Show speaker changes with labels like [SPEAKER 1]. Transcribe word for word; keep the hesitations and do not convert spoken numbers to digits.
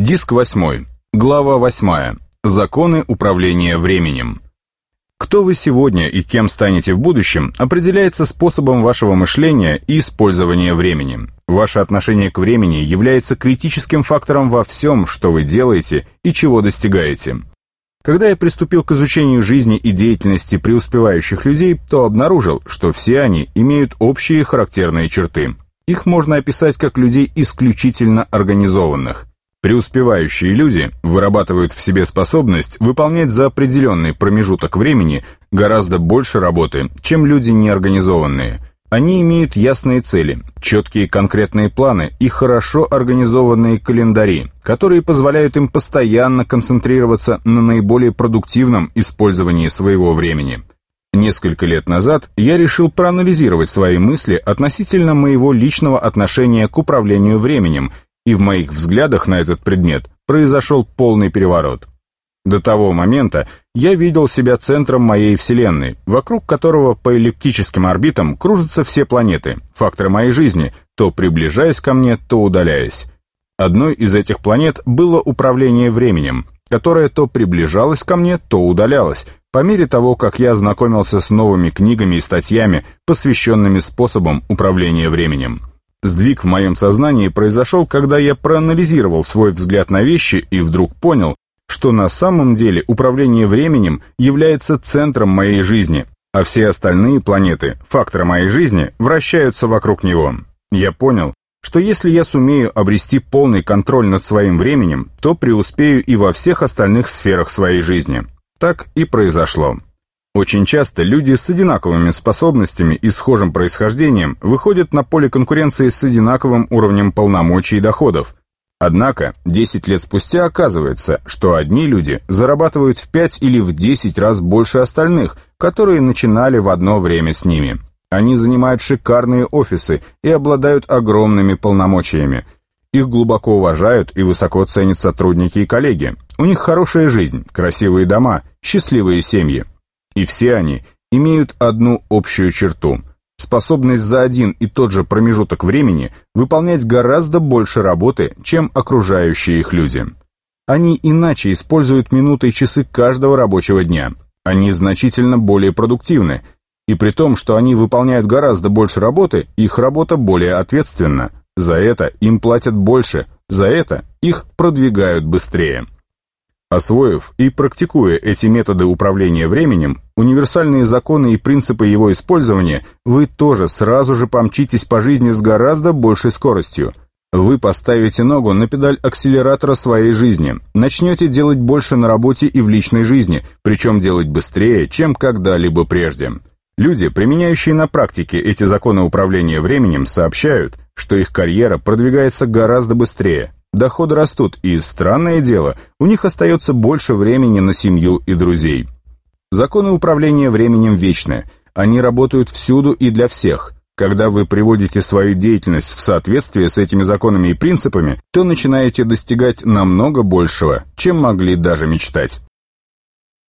[SPEAKER 1] Диск восьмой. Глава восьмая. Законы управления временем. Кто вы сегодня и кем станете в будущем, определяется способом вашего мышления и использования времени. Ваше отношение к времени является критическим фактором во всем, что вы делаете и чего достигаете. Когда я приступил к изучению жизни и деятельности преуспевающих людей, то обнаружил, что все они имеют общие характерные черты. Их можно описать как людей исключительно организованных. Преуспевающие люди вырабатывают в себе способность выполнять за определенный промежуток времени гораздо больше работы, чем люди неорганизованные. Они имеют ясные цели, четкие конкретные планы и хорошо организованные календари, которые позволяют им постоянно концентрироваться на наиболее продуктивном использовании своего времени. Несколько лет назад я решил проанализировать свои мысли относительно моего личного отношения к управлению временем, и в моих взглядах на этот предмет произошел полный переворот. До того момента я видел себя центром моей Вселенной, вокруг которого по эллиптическим орбитам кружатся все планеты, факторы моей жизни, то приближаясь ко мне, то удаляясь. Одной из этих планет было управление временем, которое то приближалось ко мне, то удалялось, по мере того, как я ознакомился с новыми книгами и статьями, посвященными способам управления временем. Сдвиг в моем сознании произошел, когда я проанализировал свой взгляд на вещи и вдруг понял, что на самом деле управление временем является центром моей жизни, а все остальные планеты, факторы моей жизни, вращаются вокруг него. Я понял, что если я сумею обрести полный контроль над своим временем, то преуспею и во всех остальных сферах своей жизни. Так и произошло. Очень часто люди с одинаковыми способностями и схожим происхождением выходят на поле конкуренции с одинаковым уровнем полномочий и доходов. Однако, десять лет спустя оказывается, что одни люди зарабатывают в пять или в десять раз больше остальных, которые начинали в одно время с ними. Они занимают шикарные офисы и обладают огромными полномочиями. Их глубоко уважают и высоко ценят сотрудники и коллеги. У них хорошая жизнь, красивые дома, счастливые семьи. И все они имеют одну общую черту – способность за один и тот же промежуток времени выполнять гораздо больше работы, чем окружающие их люди. Они иначе используют минуты и часы каждого рабочего дня. Они значительно более продуктивны. И при том, что они выполняют гораздо больше работы, их работа более ответственна. За это им платят больше, за это их продвигают быстрее. Освоив и практикуя эти методы управления временем, универсальные законы и принципы его использования, вы тоже сразу же помчитесь по жизни с гораздо большей скоростью. Вы поставите ногу на педаль акселератора своей жизни, начнете делать больше на работе и в личной жизни, причем делать быстрее, чем когда-либо прежде. Люди, применяющие на практике эти законы управления временем, сообщают, что их карьера продвигается гораздо быстрее. Доходы растут, и, странное дело, у них остается больше времени на семью и друзей. Законы управления временем вечны. Они работают всюду и для всех. Когда вы приводите свою деятельность в соответствие с этими законами и принципами, то начинаете достигать намного большего, чем могли даже мечтать.